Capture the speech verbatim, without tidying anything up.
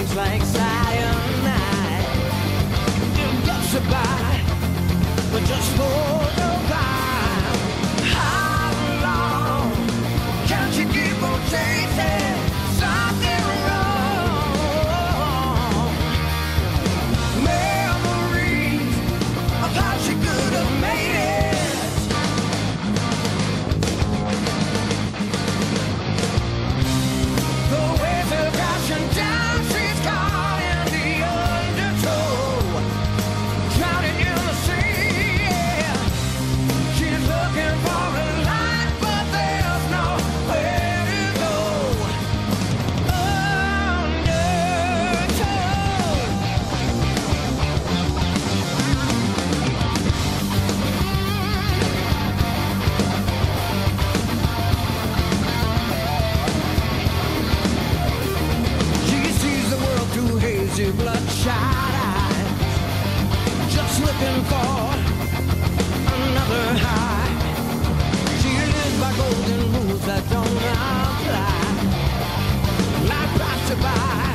just like cyanide. It gets you by, but just hold your line. How long can't you keep on chasing something wrong? Memories of how she could have made it. The waves are crashing down, she's caught in the undertow, drowning in the sea. She's looking for a light, but there's nowhere to go. She sees the world through hazy, bloodshot eyes, just looking for another high. She lives by golden rules that don't apply. Life passes her by.